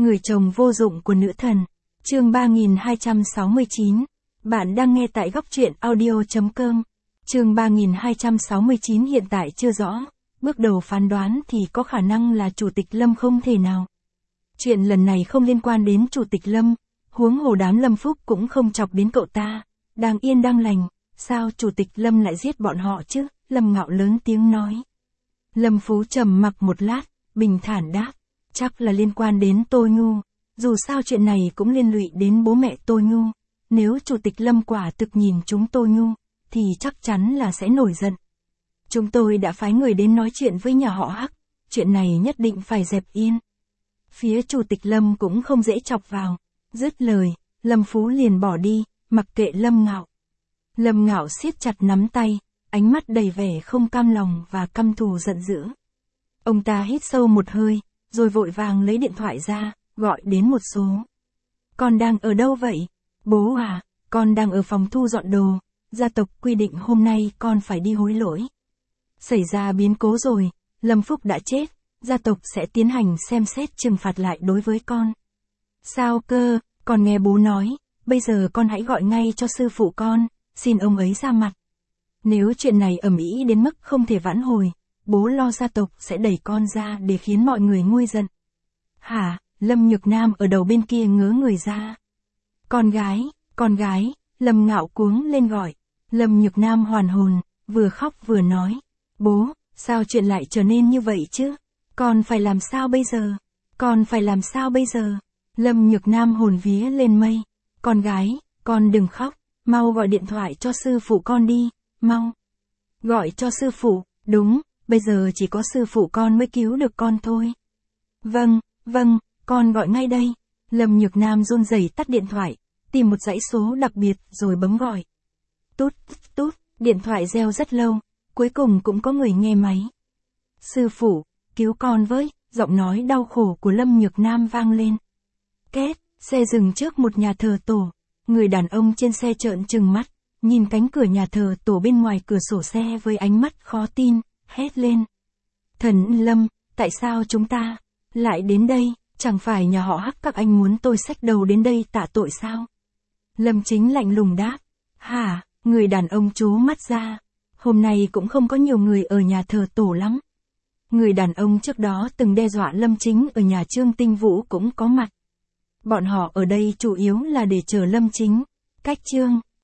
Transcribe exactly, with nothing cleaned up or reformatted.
Người chồng vô dụng của nữ thần. Chương ba nghìn hai trăm sáu mươi chín. Bạn đang nghe tại góc truyện audio chấm com. Chương ba nghìn hai trăm sáu mươi chín hiện tại chưa rõ. Bước đầu phán đoán thì có khả năng là Chủ tịch Lâm không thể nào. Chuyện lần này không liên quan đến Chủ tịch Lâm, huống hồ đám Lâm Phúc cũng không chọc đến cậu ta. Đang yên đang lành, sao Chủ tịch Lâm lại giết bọn họ chứ? Lâm Ngạo lớn tiếng nói. Lâm Phú trầm mặc một lát, bình thản đáp. Chắc là liên quan đến Tôi Ngu. Dù sao chuyện này cũng liên lụy đến bố mẹ Tôi Ngu. Nếu Chủ tịch Lâm quả thực nhìn chúng Tôi Ngu, thì chắc chắn là sẽ nổi giận. Chúng tôi đã phái người đến nói chuyện với nhà họ Hắc. Chuyện này nhất định phải dẹp yên. Phía Chủ tịch Lâm cũng không dễ chọc vào. Dứt lời, Lâm Phú liền bỏ đi, mặc kệ Lâm Ngạo. Lâm Ngạo siết chặt nắm tay, ánh mắt đầy vẻ không cam lòng và căm thù giận dữ. Ông ta hít sâu một hơi, rồi vội vàng lấy điện thoại ra, gọi đến một số. Con đang ở đâu vậy? Bố à, con đang ở phòng thu dọn đồ, gia tộc quy định hôm nay con phải đi hối lỗi. Xảy ra biến cố rồi, Lâm Phúc đã chết, gia tộc sẽ tiến hành xem xét trừng phạt lại đối với con. Sao cơ, con nghe bố nói, bây giờ con hãy gọi ngay cho sư phụ con, xin ông ấy ra mặt. Nếu chuyện này ầm ĩ đến mức không thể vãn hồi, bố lo gia tộc sẽ đẩy con ra để khiến mọi người nguôi giận. Hả? Lâm Nhược Nam ở đầu bên kia ngớ người ra. Con gái, con gái, Lâm Ngạo cuống lên gọi. Lâm Nhược Nam hoàn hồn, vừa khóc vừa nói. Bố, sao chuyện lại trở nên như vậy chứ? Con phải làm sao bây giờ? Con phải làm sao bây giờ? Lâm Nhược Nam hồn vía lên mây. Con gái, con đừng khóc, mau gọi điện thoại cho sư phụ con đi, mau. Gọi cho sư phụ, đúng, bây giờ chỉ có sư phụ con mới cứu được con thôi. Vâng, vâng, con gọi ngay đây. Lâm Nhược Nam run rẩy tắt điện thoại, tìm một dãy số đặc biệt rồi bấm gọi. Tút, tút, điện thoại reo rất lâu, cuối cùng cũng có người nghe máy. Sư phụ, cứu con với, giọng nói đau khổ của Lâm Nhược Nam vang lên. Két, xe dừng trước một nhà thờ tổ, người đàn ông trên xe trợn trừng mắt, nhìn cánh cửa nhà thờ tổ bên ngoài cửa sổ xe với ánh mắt khó tin, hét lên. Thần Lâm, tại sao chúng ta lại đến đây, chẳng phải nhà họ Hắc các anh muốn tôi xách đầu đến đây tạ tội sao? Lâm Chính lạnh lùng đáp. Hả, người đàn ông trố mắt ra. Hôm nay cũng không có nhiều người ở nhà thờ tổ lắm. Người đàn ông trước đó từng đe dọa Lâm Chính ở nhà Trương Tinh Vũ cũng có mặt. Bọn họ ở đây chủ yếu là để chờ Lâm Chính, cách Trương